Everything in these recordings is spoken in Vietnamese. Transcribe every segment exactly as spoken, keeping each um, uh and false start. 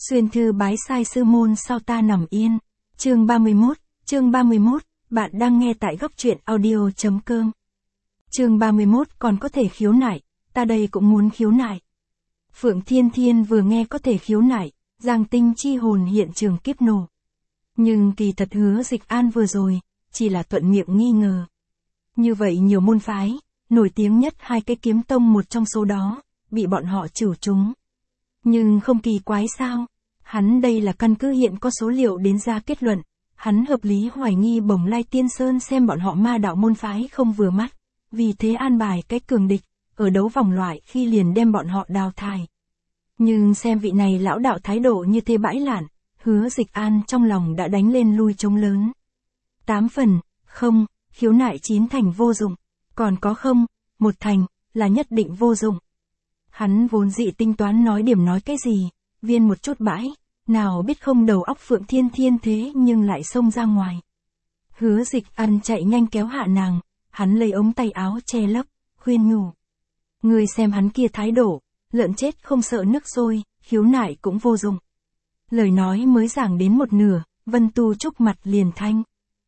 Xuyên thư bái sai sư môn sao ta nằm yên. Chương ba mươi mốt, chương ba mươi mốt, bạn đang nghe tại góc truyện audio.com. Chương ba mươi mốt còn có thể khiếu nại, ta đây cũng muốn khiếu nại. Phượng Thiên Thiên vừa nghe có thể khiếu nại, Giang Tinh chi hồn hiện trường kiếp nổ. Nhưng kỳ thật Hứa Dịch An vừa rồi, chỉ là thuận miệng nghi ngờ. Như vậy nhiều môn phái, nổi tiếng nhất hai cái kiếm tông một trong số đó, bị bọn họ trừ chúng. Nhưng không kỳ quái sao, hắn đây là căn cứ hiện có số liệu đến ra kết luận, hắn hợp lý hoài nghi Bồng Lai Tiên Sơn xem bọn họ ma đạo môn phái không vừa mắt, vì thế an bài cái cường địch, ở đấu vòng loại khi liền đem bọn họ đào thải. Nhưng xem vị này lão đạo thái độ như thế bãi lạn, Hứa Dịch An trong lòng đã đánh lên lui trống lớn. Tám phần, không, khiếu nại chín thành vô dụng, còn có không, một thành, là nhất định vô dụng. Hắn vốn dị tính toán nói điểm nói cái gì, viên một chút bãi, nào biết không đầu óc Phượng Thiên Thiên thế nhưng lại xông ra ngoài. Hứa Dịch An chạy nhanh kéo hạ nàng, hắn lấy ống tay áo che lấp, khuyên nhủ. Người xem hắn kia thái độ, lợn chết không sợ nước sôi, khiếu nại cũng vô dụng. Lời nói mới giảng đến một nửa, Vân Tu Trúc mặt liền thanh.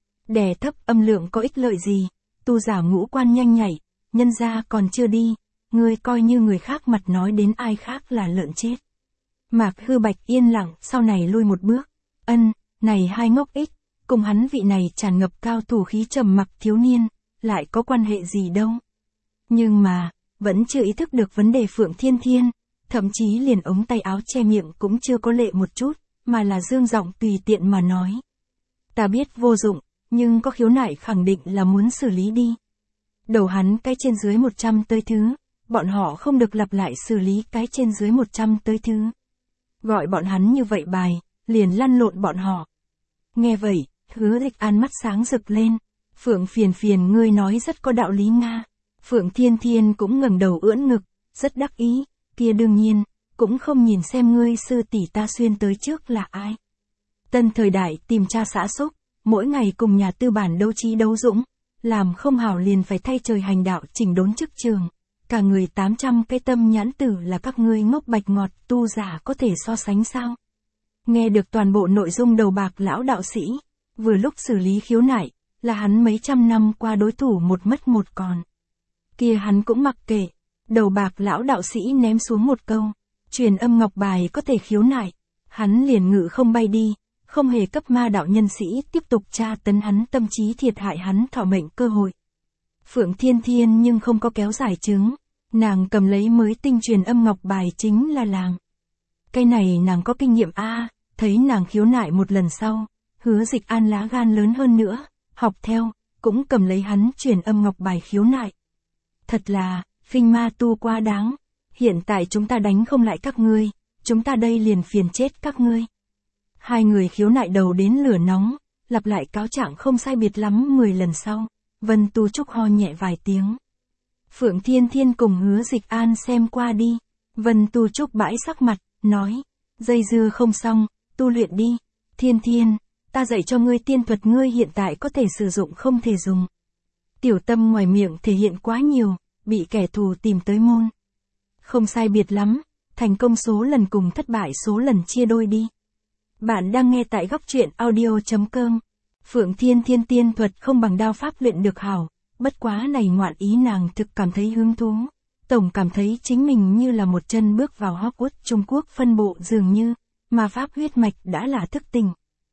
Đè thấp âm lượng có ích lợi gì, tu giả ngũ quan nhanh nhảy, nhân ra còn chưa đi, ngươi coi như người khác mặt nói đến ai khác là lợn chết. Mạc Hư Bạch yên lặng, sau này lui một bước, ân, này hai ngốc ích, cùng hắn vị này tràn ngập cao thủ khí trầm mặc thiếu niên, lại có quan hệ gì đâu. Nhưng mà, vẫn chưa ý thức được vấn đề Phượng Thiên Thiên, thậm chí liền ống tay áo che miệng cũng chưa có lệ một chút, mà là dương giọng tùy tiện mà nói. Ta biết vô dụng, nhưng có khiếu nại khẳng định là muốn xử lý đi. Đầu hắn cái trên dưới một trăm tới thứ, bọn họ không được lặp lại xử lý cái trên dưới một trăm tới thứ. Gọi bọn hắn như vậy bài, liền lăn lộn bọn họ. Nghe vậy, Hứa Dịch An mắt sáng rực lên. Phượng phiền phiền ngươi nói rất có đạo lý Nga. Phượng Thiên Thiên cũng ngẩng đầu ưỡn ngực, rất đắc ý, kia đương nhiên, cũng không nhìn xem ngươi sư tỷ ta xuyên tới trước là ai. Tân thời đại tìm cha xã xúc, mỗi ngày cùng nhà tư bản đấu trí đấu dũng, làm không hảo liền phải thay trời hành đạo chỉnh đốn chức trường. Cả người tám trăm cái tâm nhãn tử là các ngươi ngốc bạch ngọt tu giả có thể so sánh sao. Nghe được toàn bộ nội dung đầu bạc lão đạo sĩ, vừa lúc xử lý khiếu nại, là hắn mấy trăm năm qua đối thủ một mất một còn. Kia hắn cũng mặc kệ, đầu bạc lão đạo sĩ ném xuống một câu, truyền âm ngọc bài có thể khiếu nại, hắn liền ngự không bay đi, không hề cấp ma đạo nhân sĩ tiếp tục tra tấn hắn tâm trí thiệt hại hắn thọ mệnh cơ hội. Phượng Thiên Thiên nhưng không có kéo giải chứng, nàng cầm lấy mới tinh truyền âm ngọc bài chính là làng. Cái này nàng có kinh nghiệm a, thấy nàng khiếu nại một lần sau, Hứa Dịch An lá gan lớn hơn nữa, học theo, cũng cầm lấy hắn truyền âm ngọc bài khiếu nại. Thật là, phinh ma tu quá đáng, hiện tại chúng ta đánh không lại các ngươi, chúng ta đây liền phiền chết các ngươi. Hai người khiếu nại đầu đến lửa nóng, lặp lại cáo trạng không sai biệt lắm mười lần sau, Vân Tu Trúc ho nhẹ vài tiếng. Phượng Thiên Thiên cùng Hứa Dịch An xem qua đi, Vân Tu Trúc bãi sắc mặt, nói, dây dưa không xong, tu luyện đi, Thiên Thiên, ta dạy cho ngươi tiên thuật ngươi hiện tại có thể sử dụng không thể dùng. Tiểu tâm ngoài miệng thể hiện quá nhiều, bị kẻ thù tìm tới môn. Không sai biệt lắm, thành công số lần cùng thất bại số lần chia đôi đi. Bạn đang nghe tại góc truyện audio.com. Phượng Thiên Thiên tiên thuật không bằng đao pháp luyện được hảo, bất quá này ngoạn ý nàng thực cảm thấy hứng thú. Tổng cảm thấy chính mình như là một chân bước vào Hogwarts Trung Quốc phân bộ dường như, mà pháp huyết mạch đã là thức tỉnh.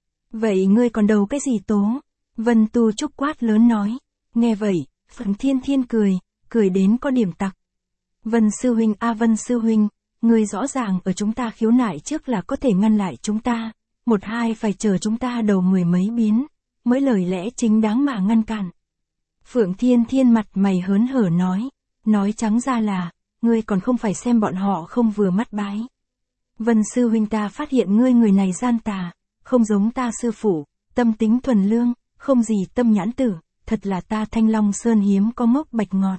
Vậy ngươi còn đầu cái gì tố? Vân Tu Trúc quát lớn nói. Nghe vậy, Phượng Thiên Thiên cười, cười đến có điểm tặc. Vân Sư Huynh a Vân Sư Huynh, ngươi rõ ràng ở chúng ta khiếu nại trước là có thể ngăn lại chúng ta, một hai phải chờ chúng ta đầu mười mấy biến, mới lời lẽ chính đáng mà ngăn cản. Phượng Thiên Thiên mặt mày hớn hở nói, nói trắng ra là, ngươi còn không phải xem bọn họ không vừa mắt bái. Vân Sư Huynh ta phát hiện ngươi người này gian tà, không giống ta sư phụ, tâm tính thuần lương, không gì tâm nhãn tử, thật là ta Thanh Long Sơn hiếm có ngốc bạch ngọt.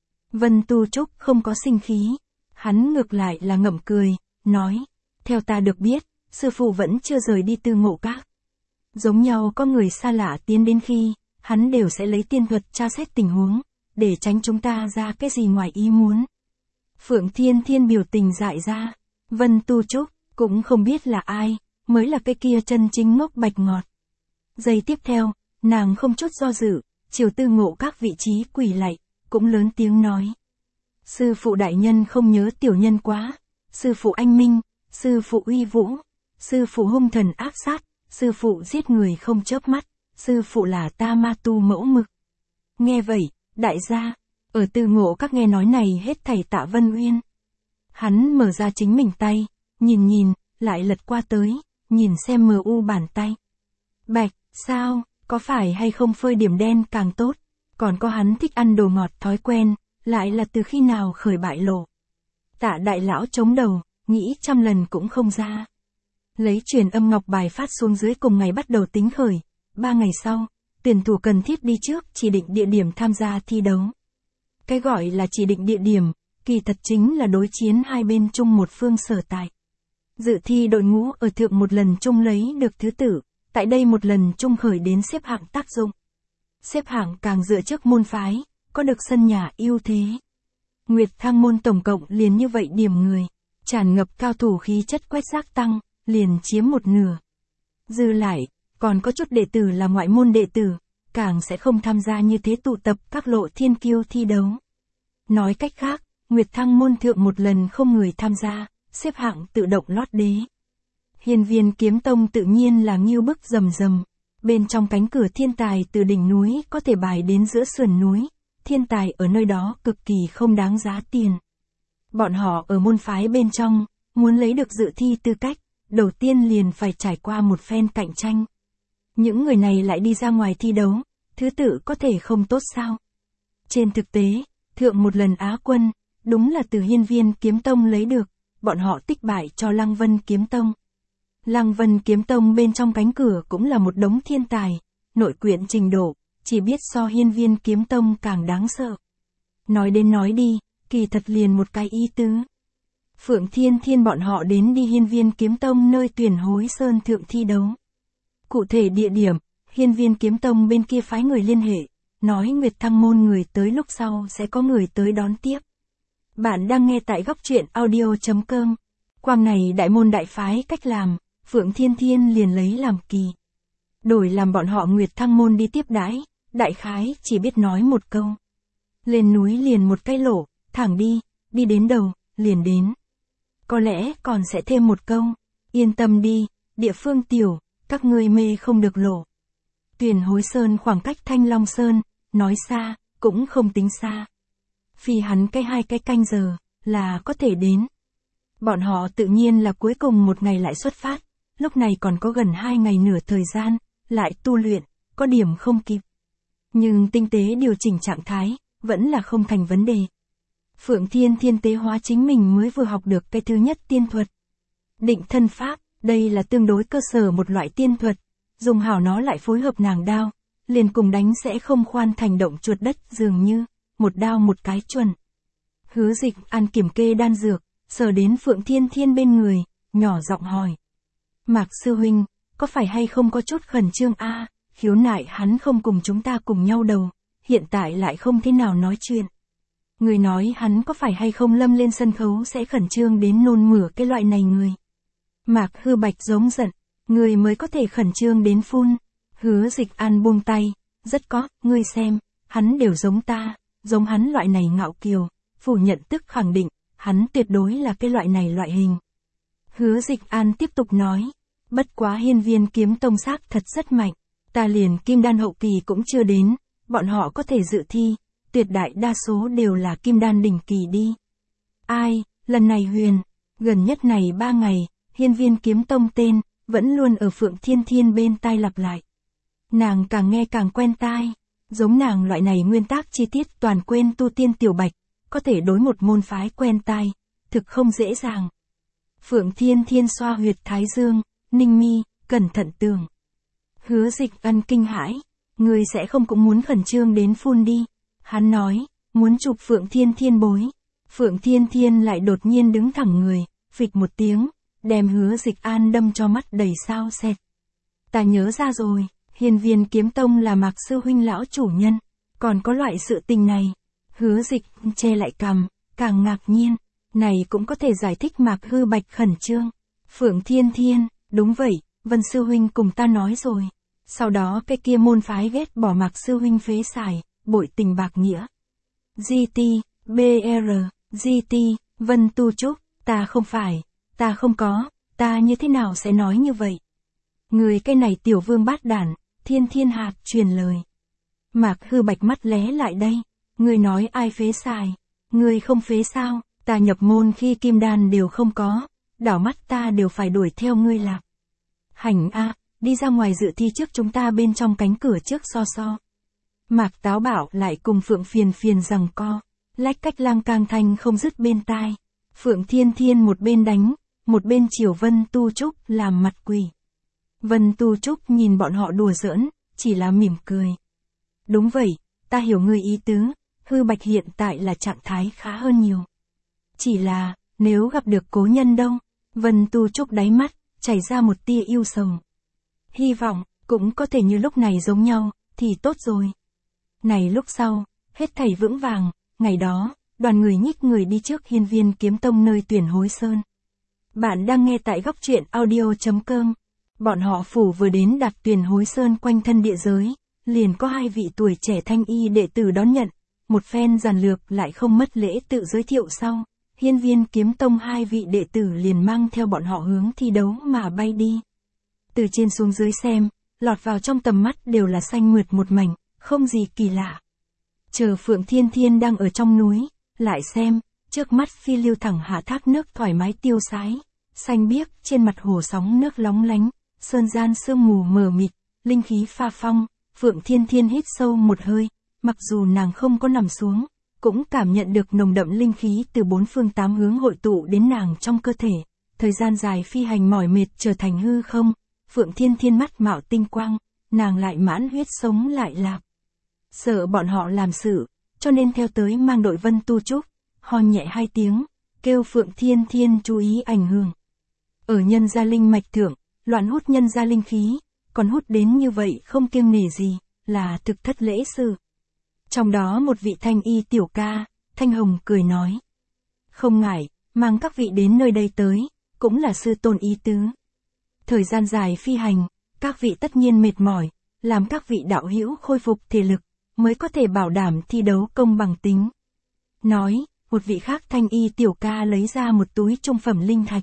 Vân Tu Trúc không có sinh khí, hắn ngược lại là ngậm cười, nói, theo ta được biết, sư phụ vẫn chưa rời đi Tư Ngộ Các. Giống nhau có người xa lạ tiến đến khi, hắn đều sẽ lấy tiên thuật tra xét tình huống, để tránh chúng ta ra cái gì ngoài ý muốn. Phượng Thiên Thiên biểu tình dại ra, Vân Tu Trúc, cũng không biết là ai, mới là cái kia chân chính ngốc bạch ngọt. Giây tiếp theo, nàng không chút do dự, chiều Tư Ngộ Các vị trí quỳ lạy, cũng lớn tiếng nói. Sư phụ đại nhân không nhớ tiểu nhân quá, sư phụ anh minh, sư phụ uy vũ, sư phụ hung thần ác sát, sư phụ giết người không chớp mắt, sư phụ là ta ma tu mẫu mực. Nghe vậy, đại gia, ở Tư Ngộ Các nghe nói này hết thảy Tạ Vân Uyên. Hắn mở ra chính mình tay, nhìn nhìn, lại lật qua tới, nhìn xem mờ u bàn tay. Bạch, sao, có phải hay không phơi điểm đen càng tốt, còn có hắn thích ăn đồ ngọt thói quen, lại là từ khi nào khởi bại lộ. Tạ đại lão chống đầu, nghĩ trăm lần cũng không ra. Lấy truyền âm ngọc bài phát xuống dưới cùng ngày bắt đầu tính khởi, ba ngày sau, tuyển thủ cần thiết đi trước chỉ định địa điểm tham gia thi đấu. Cái gọi là chỉ định địa điểm, kỳ thật chính là đối chiến hai bên chung một phương sở tại. Dự thi đội ngũ ở thượng một lần chung lấy được thứ tự, tại đây một lần chung khởi đến xếp hạng tác dụng. Xếp hạng càng dựa trước môn phái, có được sân nhà ưu thế. Nguyệt Thăng môn tổng cộng liền như vậy điểm người, tràn ngập cao thủ khí chất quét rác tăng, liền chiếm một nửa. Dư lại, còn có chút đệ tử là ngoại môn đệ tử, càng sẽ không tham gia như thế tụ tập các lộ thiên kiêu thi đấu. Nói cách khác, Nguyệt Thăng môn thượng một lần không người tham gia, xếp hạng tự động lót đế. Hiên Viên Kiếm Tông tự nhiên là nghiêu bức rầm rầm, bên trong cánh cửa thiên tài từ đỉnh núi có thể bài đến giữa sườn núi, thiên tài ở nơi đó cực kỳ không đáng giá tiền. Bọn họ ở môn phái bên trong, muốn lấy được dự thi tư cách, đầu tiên liền phải trải qua một phen cạnh tranh. Những người này lại đi ra ngoài thi đấu, thứ tự có thể không tốt sao? Trên thực tế, thượng một lần Á quân, đúng là từ Hiên Viên Kiếm Tông lấy được, bọn họ tích bại cho Lăng Vân Kiếm Tông. Lăng Vân Kiếm Tông bên trong cánh cửa cũng là một đống thiên tài, nội quyển trình độ, chỉ biết so Hiên Viên Kiếm Tông càng đáng sợ. Nói đến nói đi, kỳ thật liền một cái ý tứ. Phượng Thiên Thiên bọn họ đến đi Hiên Viên Kiếm Tông nơi tuyển hối sơn thượng thi đấu. Cụ thể địa điểm, Hiên Viên Kiếm Tông bên kia phái người liên hệ, nói Nguyệt Thăng môn người tới lúc sau sẽ có người tới đón tiếp. Bạn đang nghe tại góc truyện audio chấm com. Quang này đại môn đại phái cách làm, Phượng Thiên Thiên liền lấy làm kỳ. Đổi làm bọn họ Nguyệt Thăng môn đi tiếp đãi, đại khái chỉ biết nói một câu. Lên núi liền một cái lỗ, thẳng đi, đi đến đầu, liền đến. Có lẽ còn sẽ thêm một câu, yên tâm đi, địa phương tiểu, các ngươi mê không được lỗ. Tuyển hối sơn khoảng cách Thanh Long Sơn, nói xa, cũng không tính xa. Phi hắn cái hai cái canh giờ, là có thể đến. Bọn họ tự nhiên là cuối cùng một ngày lại xuất phát, lúc này còn có gần hai ngày nửa thời gian, lại tu luyện, có điểm không kịp. Nhưng tinh tế điều chỉnh trạng thái, vẫn là không thành vấn đề. Phượng Thiên Thiên tế hóa chính mình mới vừa học được cái thứ nhất tiên thuật. Định thân pháp, đây là tương đối cơ sở một loại tiên thuật, dùng hảo nó lại phối hợp nàng đao, liền cùng đánh sẽ không khoan thành động chuột đất dường như, một đao một cái chuẩn. Hứa Dịch ăn kiểm kê đan dược, sờ đến Phượng Thiên Thiên bên người, nhỏ giọng hỏi. Mạc sư huynh, có phải hay không có chút khẩn trương a? À, khiếu nại hắn không cùng chúng ta cùng nhau đầu, hiện tại lại không thế nào nói chuyện. Người nói hắn có phải hay không lâm lên sân khấu sẽ khẩn trương đến nôn mửa cái loại này người. Mạc Hư Bạch giống giận, người mới có thể khẩn trương đến phun. Hứa Dịch An buông tay, rất có, ngươi xem, hắn đều giống ta, giống hắn loại này ngạo kiều, phủ nhận tức khẳng định, hắn tuyệt đối là cái loại này loại hình. Hứa Dịch An tiếp tục nói, bất quá Hiên Viên Kiếm Tông xác thật rất mạnh, ta liền kim đan hậu kỳ cũng chưa đến, bọn họ có thể dự thi, tuyệt đại đa số đều là kim đan đỉnh kỳ đi. Ai, lần này huyền, gần nhất này ba ngày, Hiên Viên Kiếm Tông tên, vẫn luôn ở Phượng Thiên Thiên bên tai lặp lại. Nàng càng nghe càng quen tai, giống nàng loại này nguyên tắc chi tiết toàn quên tu tiên tiểu bạch, có thể đối một môn phái quen tai, thực không dễ dàng. Phượng Thiên Thiên xoa huyệt thái dương, ninh mi, cẩn thận tường. Hứa Dịch Ăn kinh hãi, người sẽ không cũng muốn khẩn trương đến phun đi. Hắn nói, muốn chụp Phượng Thiên Thiên bối. Phượng Thiên Thiên lại đột nhiên đứng thẳng người, phịch một tiếng, đem Hứa Dịch An đâm cho mắt đầy sao sệt. Ta nhớ ra rồi, Hiên Viên Kiếm Tông là Mạc sư huynh lão chủ nhân, còn có loại sự tình này. Hứa Dịch che lại cằm, càng ngạc nhiên, này cũng có thể giải thích Mạc Hư Bạch khẩn trương. Phượng Thiên Thiên, đúng vậy, Vân sư huynh cùng ta nói rồi. Sau đó cái kia môn phái ghét bỏ Mạc sư huynh phế xài, bội tình bạc nghĩa. giê tê, bê rờ, giê tê, Vân Tu Trúc, ta không phải, ta không có, ta như thế nào sẽ nói như vậy? Người cái này tiểu vương bát đản, Thiên Thiên hạt truyền lời. Mạc Hư Bạch mắt lé lại đây, người nói ai phế xài, người không phế sao, ta nhập môn khi kim đan đều không có, đảo mắt ta đều phải đuổi theo ngươi lạc. Hành a, đi ra ngoài dự thi trước chúng ta bên trong cánh cửa trước so so. Mạc Táo Bảo lại cùng Phượng Phiền Phiền rằng co, lách cách lang cang thanh không dứt bên tai. Phượng Thiên Thiên một bên đánh, một bên chiều Vân Tu Trúc làm mặt quỷ. Vân Tu Trúc nhìn bọn họ đùa giỡn, chỉ là mỉm cười. Đúng vậy, ta hiểu người ý tứ, Hư Bạch hiện tại là trạng thái khá hơn nhiều. Chỉ là, nếu gặp được cố nhân đâu, Vân Tu Trúc đáy mắt, chảy ra một tia yêu sầu. Hy vọng, cũng có thể như lúc này giống nhau, thì tốt rồi. Này lúc sau, hết thảy vững vàng, ngày đó, đoàn người nhích người đi trước Hiên Viên Kiếm Tông nơi tuyển hối sơn. Bạn đang nghe tại góc truyện audio.com. Bọn họ phủ vừa đến đặt tuyển hối sơn quanh thân địa giới, liền có hai vị tuổi trẻ thanh y đệ tử đón nhận, một phen giản lược lại không mất lễ tự giới thiệu sau. Hiên Viên Kiếm Tông hai vị đệ tử liền mang theo bọn họ hướng thi đấu mà bay đi. Từ trên xuống dưới xem, lọt vào trong tầm mắt đều là xanh mượt một mảnh, không gì kỳ lạ. Chờ Phượng Thiên Thiên đang ở trong núi, lại xem, trước mắt phi lưu thẳng hạ thác nước thoải mái tiêu sái, xanh biếc trên mặt hồ sóng nước lóng lánh, sơn gian sương mù mờ mịt, linh khí pha phong. Phượng Thiên Thiên hít sâu một hơi, mặc dù nàng không có nằm xuống, cũng cảm nhận được nồng đậm linh khí từ bốn phương tám hướng hội tụ đến nàng trong cơ thể. Thời gian dài phi hành mỏi mệt trở thành hư không, Phượng Thiên Thiên mắt mạo tinh quang, nàng lại mãn huyết sống lại lạp. Sợ bọn họ làm sự, cho nên theo tới mang đội Vân Tu Trúc, ho nhẹ hai tiếng, kêu Phượng Thiên Thiên chú ý ảnh hưởng. Ở nhân gia linh mạch thượng, loạn hút nhân gia linh khí, còn hút đến như vậy không kiêng nể gì, là thực thất lễ sự. Trong đó một vị thanh y tiểu ca, Thanh Hồng cười nói. Không ngại, mang các vị đến nơi đây tới, cũng là sư tôn ý tứ. Thời gian dài phi hành, các vị tất nhiên mệt mỏi, làm các vị đạo hữu khôi phục thể lực, mới có thể bảo đảm thi đấu công bằng tính. Nói, một vị khác thanh y tiểu ca lấy ra một túi trung phẩm linh thạch.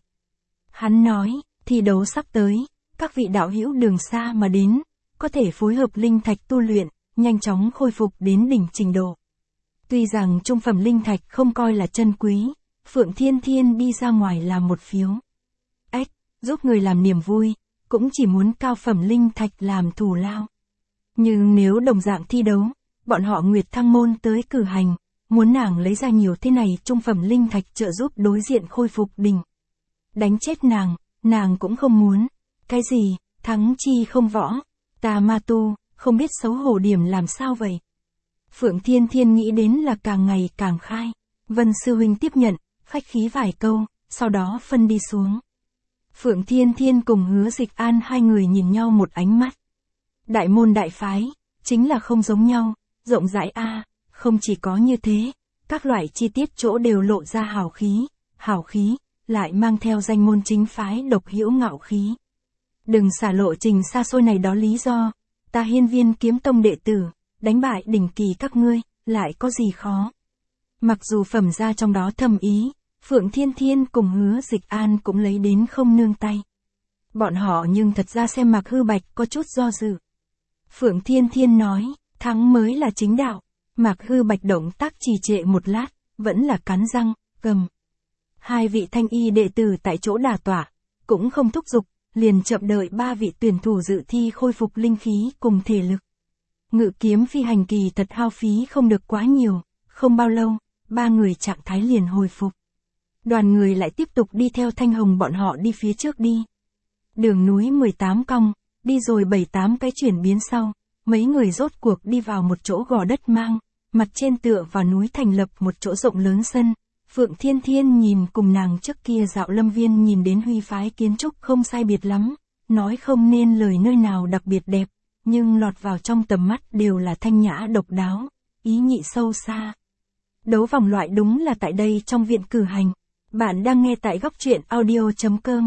Hắn nói, thi đấu sắp tới, các vị đạo hữu đường xa mà đến, có thể phối hợp linh thạch tu luyện, nhanh chóng khôi phục đến đỉnh trình độ. Tuy rằng trung phẩm linh thạch không coi là chân quý, Phượng Thiên Thiên đi ra ngoài làm một phiếu. Ếch, giúp người làm niềm vui, cũng chỉ muốn cao phẩm linh thạch làm thù lao. Nhưng nếu đồng dạng thi đấu, bọn họ Nguyệt Thăng Môn tới cử hành, muốn nàng lấy ra nhiều thế này trung phẩm linh thạch trợ giúp đối diện khôi phục đỉnh. Đánh chết nàng, nàng cũng không muốn. Cái gì, thắng chi không võ, ta ma tu, không biết xấu hổ điểm làm sao vậy. Phượng Thiên Thiên nghĩ đến là càng ngày càng khai. Vân sư huynh tiếp nhận, khách khí vài câu, sau đó phân đi xuống. Phượng Thiên Thiên cùng Hứa Dịch An hai người nhìn nhau một ánh mắt. Đại môn đại phái, chính là không giống nhau, rộng rãi a, không chỉ có như thế, các loại chi tiết chỗ đều lộ ra hào khí, hào khí, lại mang theo danh môn chính phái độc hữu ngạo khí. Đừng xả lộ trình xa xôi này đó lý do, ta Hiên Viên Kiếm Tông đệ tử, đánh bại đỉnh kỳ các ngươi, lại có gì khó. Mặc dù phẩm ra trong đó thầm ý, Phượng Thiên Thiên cùng Hứa Dịch An cũng lấy đến không nương tay. Bọn họ nhưng thật ra xem Mạc Hư Bạch có chút do dự. Phượng Thiên Thiên nói, thắng mới là chính đạo. Mạc Hư Bạch động tác trì trệ một lát, vẫn là cắn răng, gầm. Hai vị thanh y đệ tử tại chỗ đả tỏa, cũng không thúc giục, liền chậm đợi ba vị tuyển thủ dự thi khôi phục linh khí cùng thể lực. Ngự kiếm phi hành kỳ thật hao phí không được quá nhiều, không bao lâu, ba người trạng thái liền hồi phục. Đoàn người lại tiếp tục đi theo Thanh Hồng bọn họ đi phía trước đi. Đường núi mười tám cong, đi rồi bảy tám cái chuyển biến sau, mấy người rốt cuộc đi vào một chỗ gò đất mang, mặt trên tựa vào núi thành lập một chỗ rộng lớn sân. Phượng Thiên Thiên nhìn cùng nàng trước kia dạo lâm viên nhìn đến huy phái kiến trúc không sai biệt lắm, nói không nên lời nơi nào đặc biệt đẹp, nhưng lọt vào trong tầm mắt đều là thanh nhã độc đáo, ý nhị sâu xa. Đấu vòng loại đúng là tại đây trong viện cử hành. Bạn đang nghe tại góc truyện audio.com.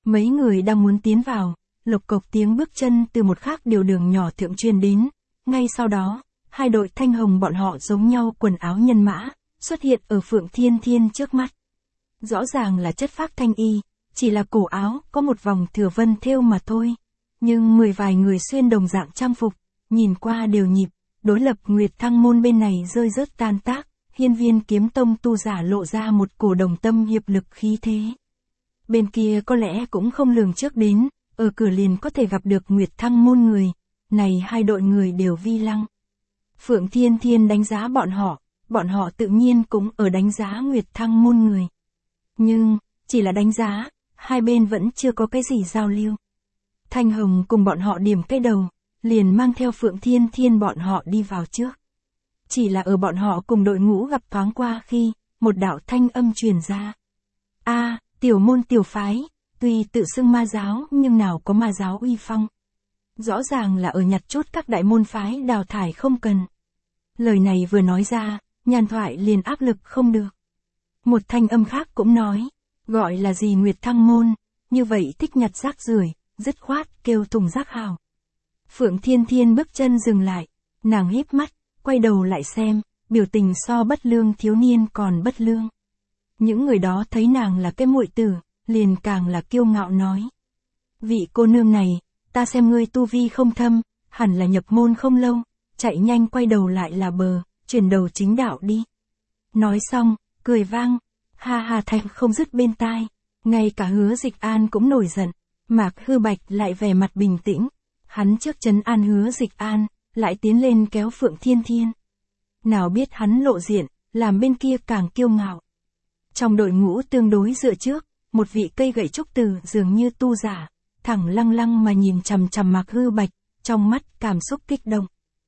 Mấy người đang muốn tiến vào, lộc cộc tiếng bước chân từ một khác điều đường nhỏ thượng truyền đến. Ngay sau đó, hai đội Thanh Hồng bọn họ giống nhau quần áo nhân mã, xuất hiện ở Phượng Thiên Thiên trước mắt. Rõ ràng là chất phác thanh y, chỉ là cổ áo có một vòng thừa vân thêu mà thôi. Nhưng mười vài người xuyên đồng dạng trang phục, nhìn qua đều nhịp, đối lập Nguyệt Thăng môn bên này rơi rớt tan tác, Hiên Viên Kiếm Tông tu giả lộ ra một cổ đồng tâm hiệp lực khí thế. Bên kia có lẽ cũng không lường trước đến, ở cửa liền có thể gặp được Nguyệt Thăng môn người, này hai đội người đều vi lăng. Phượng Thiên Thiên đánh giá bọn họ, bọn họ tự nhiên cũng ở đánh giá Nguyệt Thăng môn người. Nhưng, chỉ là đánh giá, hai bên vẫn chưa có cái gì giao lưu. Thanh Hồng cùng bọn họ điểm cái đầu, liền mang theo Phượng Thiên Thiên bọn họ đi vào trước. Chỉ là ở bọn họ cùng đội ngũ gặp thoáng qua khi, một đạo thanh âm truyền ra. A, tiểu môn tiểu phái, tuy tự xưng ma giáo nhưng nào có ma giáo uy phong. Rõ ràng là ở nhặt chút các đại môn phái đào thải không cần. Lời này vừa nói ra, Nhàn Thoại liền áp lực không được. Một thanh âm khác cũng nói, gọi là gì Nguyệt Thăng môn, như vậy thích nhặt rác rưởi, dứt khoát kêu thùng rác hào. Phượng Thiên Thiên bước chân dừng lại, nàng híp mắt, quay đầu lại xem, biểu tình so bất lương thiếu niên còn bất lương. Những người đó thấy nàng là cái muội tử, liền càng là kiêu ngạo nói. Vị cô nương này, ta xem ngươi tu vi không thâm, hẳn là nhập môn không lâu, chạy nhanh quay đầu lại là bờ, chuyển đầu chính đạo đi. Nói xong, cười vang, ha ha thanh không dứt bên tai, ngay cả Hứa Dịch An cũng nổi giận, Mạc Hư Bạch lại vẻ mặt bình tĩnh, hắn trước trấn an Hứa Dịch An, lại tiến lên kéo Phượng Thiên Thiên. Nào biết hắn lộ diện, làm bên kia càng kiêu ngạo. Trong đội ngũ tương đối dựa trước, một vị cây gậy trúc từ dường như tu giả, thẳng lăng lăng mà nhìn chằm chằm Mạc Hư Bạch, trong mắt cảm xúc kích động.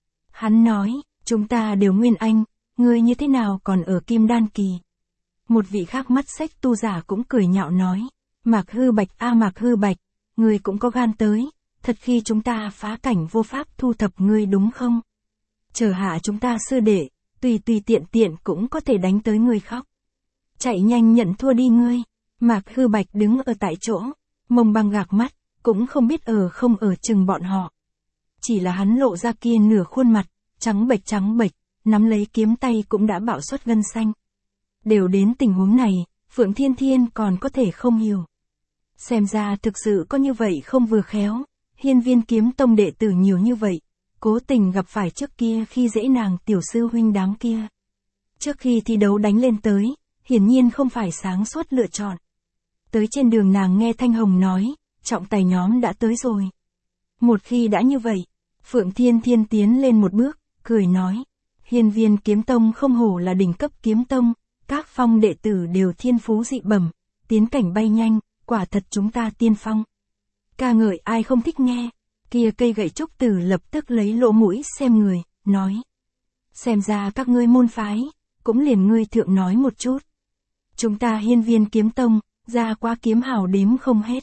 Hắn nói, chúng ta đều nguyên anh, ngươi như thế nào còn ở Kim Đan kỳ. Một vị khác mắt xích tu giả cũng cười nhạo nói, Mạc Hư Bạch a Mạc Hư Bạch, ngươi cũng có gan tới, thật khi chúng ta phá cảnh vô pháp thu thập ngươi đúng không? Chờ hạ chúng ta sư đệ, tùy tùy tiện tiện cũng có thể đánh tới ngươi khóc. Chạy nhanh nhận thua đi ngươi. Mạc Hư Bạch đứng ở tại chỗ, mông băng gạc mắt, cũng không biết ở không ở chừng bọn họ. Chỉ là hắn lộ ra kia nửa khuôn mặt, trắng bệch trắng bệch, nắm lấy kiếm tay cũng đã bạo xuất gân xanh. Đều đến tình huống này, Phượng Thiên Thiên còn có thể không hiểu. Xem ra thực sự có như vậy không vừa khéo, Hiên Viên Kiếm Tông đệ tử nhiều như vậy, cố tình gặp phải trước kia khi dễ nàng tiểu sư huynh đáng kia. Trước khi thi đấu đánh lên tới, hiển nhiên không phải sáng suốt lựa chọn. Tới trên đường nàng nghe Thanh Hồng nói, trọng tài nhóm đã tới rồi. Một khi đã như vậy, Phượng Thiên Thiên tiến lên một bước, cười nói, Hiên Viên Kiếm Tông không hổ là đỉnh cấp kiếm tông, các phong đệ tử đều thiên phú dị bẩm, tiến cảnh bay nhanh, quả thật chúng ta tiên phong. Ca ngợi ai không thích nghe, kia cây gậy trúc tử lập tức lấy lỗ mũi xem người, nói. Xem ra các ngươi môn phái, cũng liền ngươi thượng nói một chút. Chúng ta Hiên Viên Kiếm Tông, ra qua kiếm hào đếm không hết.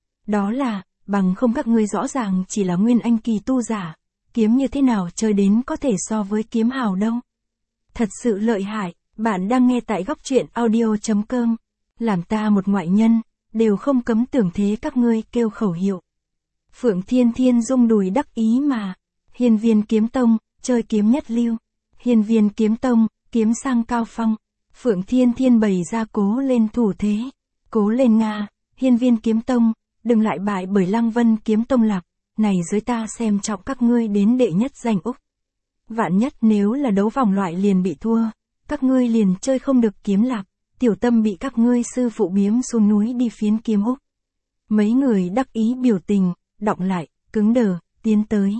Đó là, bằng không các ngươi rõ ràng chỉ là nguyên anh kỳ tu giả, kiếm như thế nào chơi đến có thể so với kiếm hào đâu. Thật sự lợi hại, bạn đang nghe tại góc truyện audio chấm com, làm ta một ngoại nhân, đều không cấm tưởng thế các ngươi kêu khẩu hiệu. Phượng Thiên Thiên rung đùi đắc ý mà, Hiên Viên Kiếm Tông, chơi kiếm nhất lưu, Hiên Viên Kiếm Tông, kiếm sang cao phong. Phượng Thiên Thiên bày ra cố lên thủ thế, cố lên Nga, Hiên Viên Kiếm Tông, đừng lại bại bởi Lăng Vân Kiếm Tông lạc, này dưới ta xem trọng các ngươi đến đệ nhất danh Úc. Vạn nhất nếu là đấu vòng loại liền bị thua, các ngươi liền chơi không được kiếm lạc, tiểu tâm bị các ngươi sư phụ biếm xuống núi đi phiến kiếm Úc. Mấy người đắc ý biểu tình, đọng lại, cứng đờ, tiến tới.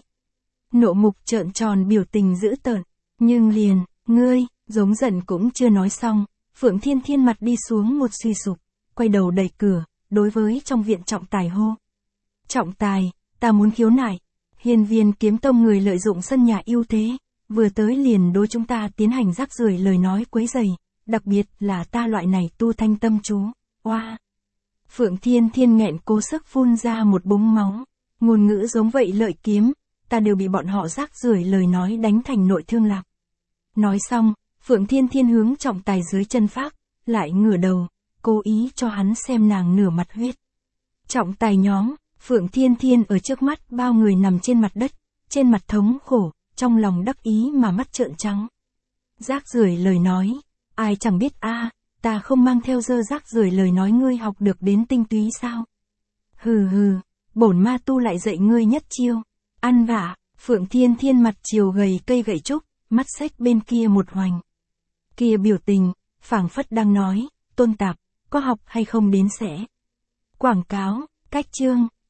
Nộ mục trợn tròn biểu tình dữ tợn, nhưng liền, ngươi, giống giận cũng chưa nói xong, Phượng Thiên Thiên mặt đi xuống một suy sụp, quay đầu đẩy cửa, đối với trong viện trọng tài hô. Trọng tài, ta muốn khiếu nại, Hiên Viên Kiếm Tông người lợi dụng sân nhà ưu thế, vừa tới liền đối chúng ta tiến hành rác rưởi lời nói quấy rầy, đặc biệt là ta loại này tu thanh tâm chú, oa. Phượng Thiên Thiên nghẹn cố sức phun ra một búng máu, ngôn ngữ giống vậy lợi kiếm, ta đều bị bọn họ rác rưởi lời nói đánh thành nội thương lạc. Nói xong, Phượng Thiên Thiên hướng trọng tài dưới chân phác, lại ngửa đầu, cố ý cho hắn xem nàng nửa mặt huyết. Trọng tài nhóm, Phượng Thiên Thiên ở trước mắt bao người nằm trên mặt đất, trên mặt thống khổ, trong lòng đắc ý mà mắt trợn trắng. Rác rưởi lời nói, ai chẳng biết a, ta không mang theo dơ rác rưởi lời nói ngươi học được đến tinh túy sao? Hừ hừ, bổn ma tu lại dạy ngươi nhất chiêu. Ăn vạ, Phượng Thiên Thiên mặt chiều gầy cây gậy trúc, mắt xếch bên kia một hoành. Kia biểu tình, phảng phất đang nói, Tôn Tạp, có học hay không đến sẽ. Quảng cáo, cách chương,